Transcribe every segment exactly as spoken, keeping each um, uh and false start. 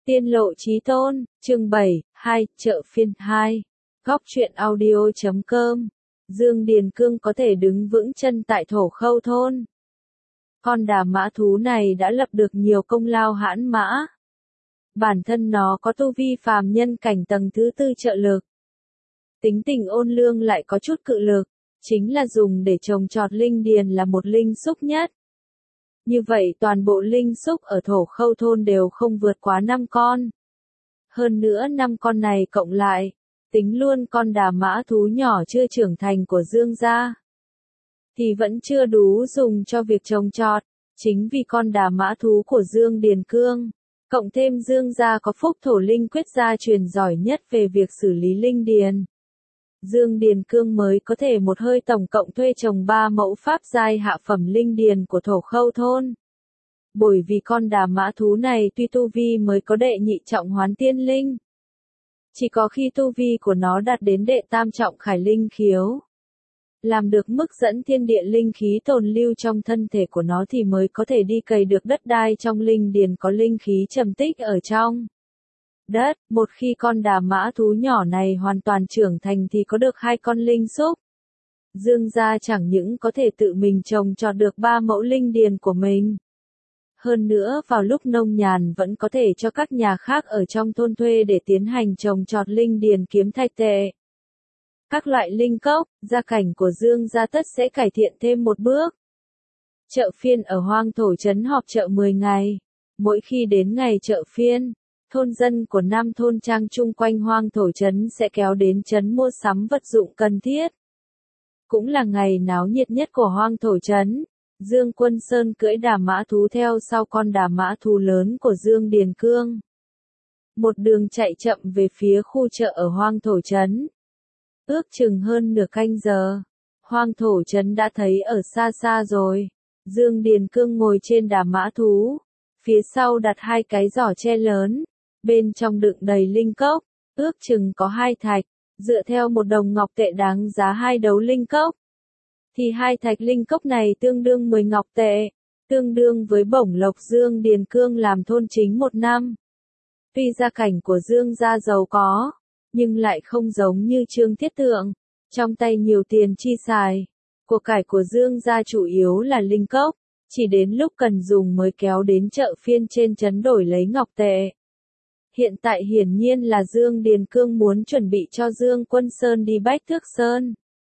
Tiên lộ chí tôn, chương bảy, hai, chợ phiên hai. Góc truyện audio chấm com. Dương Điền Cương có thể đứng vững chân tại Thổ Khâu thôn. Con đà mã thú này đã lập được nhiều công lao hãn mã. Bản thân nó có tu vi phàm nhân cảnh tầng thứ tư trợ lực. Tính tình ôn lương lại có chút cự lực, chính là dùng để trồng trọt linh điền là một linh súc nhất. Như vậy toàn bộ linh súc ở Thổ Khâu thôn đều không vượt quá năm con. Hơn nữa năm con này cộng lại, tính luôn con đà mã thú nhỏ chưa trưởng thành của Dương gia, thì vẫn chưa đủ dùng cho việc trồng trọt. Chính vì con đà mã thú của Dương Điền Cương, cộng thêm Dương gia có phúc thổ linh quyết gia truyền giỏi nhất về việc xử lý linh điền, Dương Điền Cương mới có thể một hơi tổng cộng thuê trồng ba mẫu pháp giai hạ phẩm linh điền của Thổ Khâu thôn. Bởi vì con đà mã thú này tuy tu vi mới có đệ nhị trọng hoán tiên linh, chỉ có khi tu vi của nó đạt đến đệ tam trọng khải linh khiếu, làm được mức dẫn thiên địa linh khí tồn lưu trong thân thể của nó thì mới có thể đi cày được đất đai trong linh điền có linh khí trầm tích ở trong đất. Một khi con đà mã thú nhỏ này hoàn toàn trưởng thành thì có được hai con linh súc, Dương gia chẳng những có thể tự mình trồng trọt được ba mẫu linh điền của mình, hơn nữa vào lúc nông nhàn vẫn có thể cho các nhà khác ở trong thôn thuê để tiến hành trồng trọt linh điền kiếm thạch tệ. Các loại linh cốc, gia cảnh của Dương gia tất sẽ cải thiện thêm một bước. Chợ phiên ở Hoang Thổ trấn họp chợ mười ngày. Mỗi khi đến ngày chợ phiên, thôn dân của năm thôn trang chung quanh Hoang Thổ trấn sẽ kéo đến trấn mua sắm vật dụng cần thiết. Cũng là ngày náo nhiệt nhất của Hoang Thổ trấn. Dương Quân Sơn cưỡi đà mã thú theo sau con đà mã thú lớn của Dương Điền Cương, một đường chạy chậm về phía khu chợ ở Hoang Thổ trấn. Ước chừng hơn nửa canh giờ, Hoang Thổ trấn đã thấy ở xa xa rồi. Dương Điền Cương ngồi trên đà mã thú, phía sau đặt hai cái giỏ tre lớn, bên trong đựng đầy linh cốc, ước chừng có hai thạch, dựa theo một đồng ngọc tệ đáng giá hai đấu linh cốc, thì hai thạch linh cốc này tương đương mười ngọc tệ, tương đương với bổng lộc Dương Điền Cương làm thôn chính một năm. Tuy gia cảnh của Dương gia giàu có, nhưng lại không giống như Trương Thiết Thượng, trong tay nhiều tiền chi xài. Của cải của Dương gia chủ yếu là linh cốc, chỉ đến lúc cần dùng mới kéo đến chợ phiên trên trấn đổi lấy ngọc tệ. Hiện tại hiển nhiên là Dương Điền Cương muốn chuẩn bị cho Dương Quân Sơn đi Bách Thước Sơn.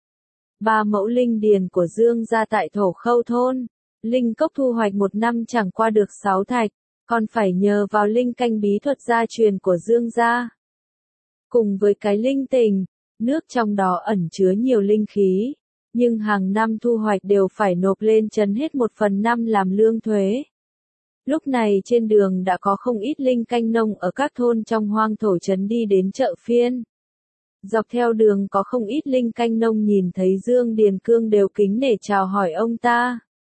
Ba mẫu linh điền của Dương gia tại Thổ Khâu thôn, linh cốc thu hoạch một năm chẳng qua được sáu thạch, còn phải nhờ vào linh canh bí thuật gia truyền của Dương gia. Cùng với cái linh tình, nước trong đó ẩn chứa nhiều linh khí, nhưng hàng năm thu hoạch đều phải nộp lên trấn hết một phần năm làm lương thuế. Lúc này trên đường đã có không ít linh canh nông ở các thôn trong Hoang Thổ trấn đi đến chợ phiên. Dọc theo đường có không ít linh canh nông nhìn thấy Dương Điền Cương đều kính nể chào hỏi ông ta.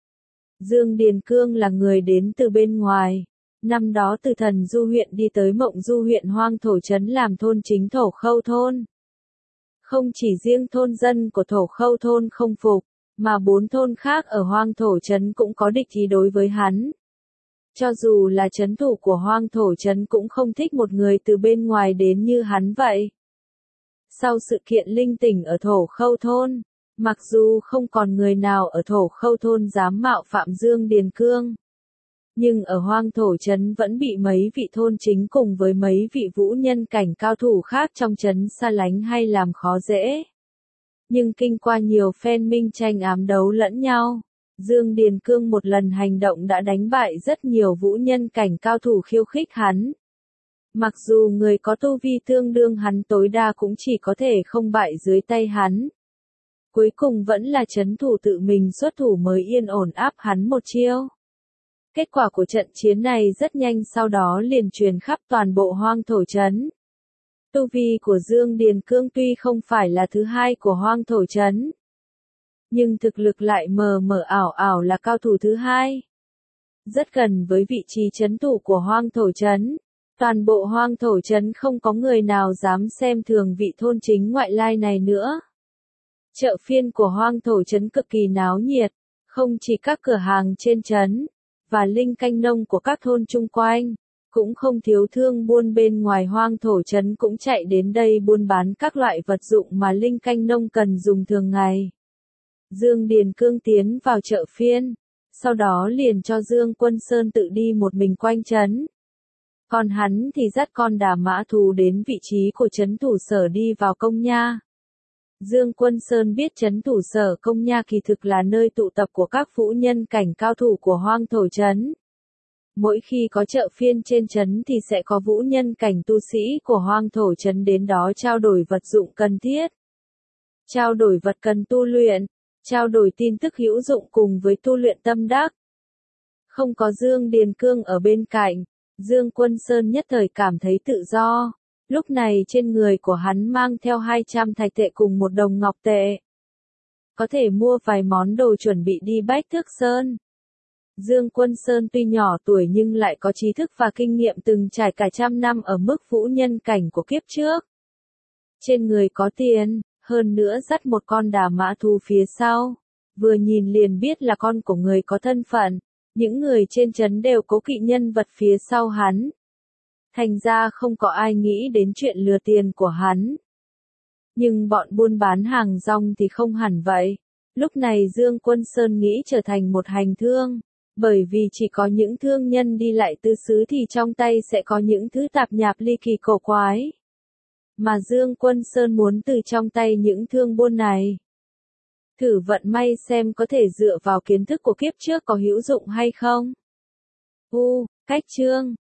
Dương Điền Cương là người đến từ bên ngoài. Năm đó từ Thần Du huyện đi tới Mộng Du huyện Hoang Thổ trấn làm thôn chính Thổ Khâu thôn. Không chỉ riêng thôn dân của Thổ Khâu thôn không phục, mà bốn thôn khác ở Hoang Thổ trấn cũng có địch ý đối với hắn. Cho dù là trấn thủ của Hoang Thổ trấn cũng không thích một người từ bên ngoài đến như hắn vậy. Sau sự kiện linh tỉnh ở Thổ Khâu thôn, mặc dù không còn người nào ở Thổ Khâu thôn dám mạo phạm Dương Điền Cương, nhưng ở Hoang Thổ trấn vẫn bị mấy vị thôn chính cùng với mấy vị vũ nhân cảnh cao thủ khác trong trấn xa lánh hay làm khó dễ. Nhưng kinh qua nhiều phen minh tranh ám đấu lẫn nhau, Dương Điền Cương một lần hành động đã đánh bại rất nhiều vũ nhân cảnh cao thủ khiêu khích hắn. Mặc dù người có tu vi tương đương hắn tối đa cũng chỉ có thể không bại dưới tay hắn. Cuối cùng vẫn là trấn thủ tự mình xuất thủ mới yên ổn áp hắn một chiêu. Kết quả của trận chiến này rất nhanh sau đó liền truyền khắp toàn bộ Hoang Thổ trấn. Tu vi của Dương Điền Cương tuy không phải là thứ hai của Hoang Thổ trấn, nhưng thực lực lại mờ mờ ảo ảo là cao thủ thứ hai. Rất gần với vị trí trấn thủ của Hoang Thổ trấn, toàn bộ Hoang Thổ trấn không có người nào dám xem thường vị thôn chính ngoại lai này nữa. Chợ phiên của Hoang Thổ trấn cực kỳ náo nhiệt, không chỉ các cửa hàng trên trấn và linh canh nông của các thôn chung quanh, Cũng không thiếu thương buôn bên ngoài hoang thổ trấn cũng chạy đến đây buôn bán các loại vật dụng mà linh canh nông cần dùng thường ngày. Dương Điền Cương tiến vào chợ phiên, sau đó liền cho Dương Quân Sơn tự đi một mình quanh trấn. Còn hắn thì dắt con đà mã thú đến vị trí của trấn thủ sở đi vào công nha. Dương Quân Sơn biết trấn thủ sở công nha kỳ thực là nơi tụ tập của các vũ nhân cảnh cao thủ của hoang thổ trấn. Mỗi khi có chợ phiên trên trấn thì sẽ có vũ nhân cảnh tu sĩ của hoang thổ trấn đến đó trao đổi vật dụng cần thiết. Trao đổi vật cần tu luyện, trao đổi tin tức hữu dụng cùng với tu luyện tâm đắc. Không có Dương Điền Cương ở bên cạnh, Dương Quân Sơn nhất thời cảm thấy tự do. Lúc này trên người của hắn mang theo hai trăm thạch tệ cùng một đồng ngọc tệ. Có thể mua vài món đồ chuẩn bị đi Bách Thước Sơn. Dương Quân Sơn tuy nhỏ tuổi nhưng lại có trí thức và kinh nghiệm từng trải cả trăm năm ở mức vũ nhân cảnh của kiếp trước. Trên người có tiền, hơn nữa dắt một con đà mã thú phía sau. Vừa nhìn liền biết là con của người có thân phận. Những người trên trấn đều cố kỵ nhân vật phía sau hắn. Thành ra không có ai nghĩ đến chuyện lừa tiền của hắn. Nhưng bọn buôn bán hàng rong thì không hẳn vậy. Lúc này Dương Quân Sơn nghĩ trở thành một hành thương. Bởi vì chỉ có những thương nhân đi lại tứ xứ thì trong tay sẽ có những thứ tạp nhạp ly kỳ cổ quái. Mà Dương Quân Sơn muốn từ trong tay những thương buôn này. Thử vận may xem có thể dựa vào kiến thức của kiếp trước có hữu dụng hay không. U, cách chương.